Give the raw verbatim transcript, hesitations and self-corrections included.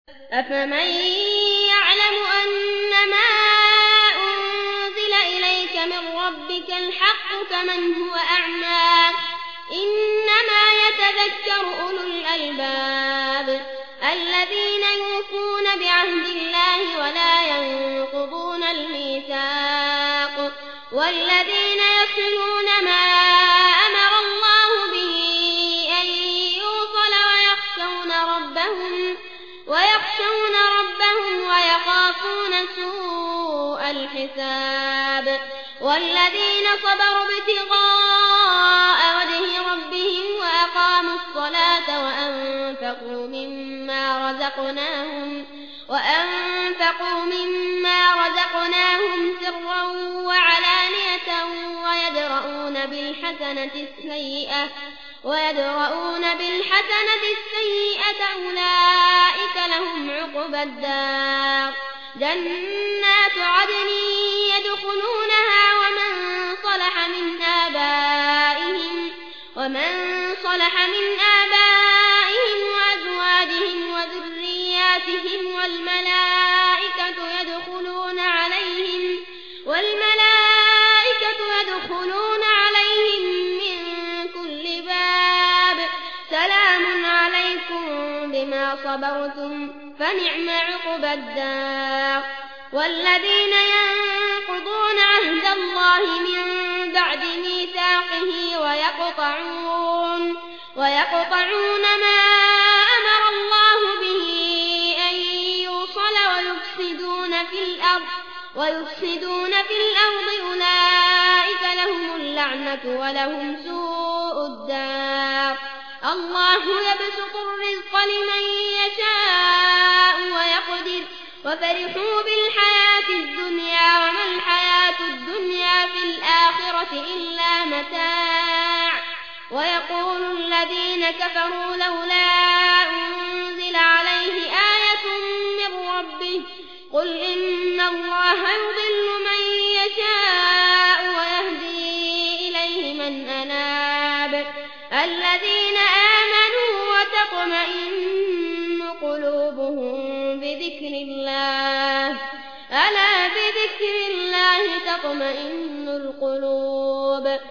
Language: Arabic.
أفمن يعلم أنما أنزل إليك من ربك الحق كمن هو أعمى إنما يتذكر أولو الألباب الذين يوفون بعهد الله ولا ينقضون الميثاق والذين يصلون ما أمر الله به أن يوصل ويخشون ربهم ويخشون ربهم ويخافون سوء الحساب والذين صبروا ابتغاء وجه ربهم وأقاموا الصلاة وأنفقوا مما رزقناهم وأنفقوا مما رزقناهم سرا وعلانية ويدرؤون بالحسنة السيئة ويدرؤون بالحسنة السيئة أولئك لهم عقبى الدار جنات عدن يدخلونها ومن صلح من آبائهم ومن صلح من آبائهم وأزواجهم وذرياتهم والملائكة يدخلون عليهم والملائكة يدخلون عليهم من كل باب سلام عليكم بما صبرتم فنعم عقبى الدار والذين ينقضون عهد الله من بعد ميثاقه ويقطعون ويقطعون ما أمر الله به أن يوصل ويفسدون في الأرض ويفسدون في الأرض أولئك لهم اللعنة ولهم سوء الدار الله يبسط الرزق لمن يشاء ويقدر وفرحوا بالحياة الدنيا وما الحياة الدنيا في الآخرة إلا متاع ويقول الذين كفروا لولا أنزل عليه آية من ربه قل إن الله يضل من يشاء ويهدي إليه من أناب الذين آمنوا وتطمئن قلوبهم بذكر الله ألا بذكر الله تطمئن القلوب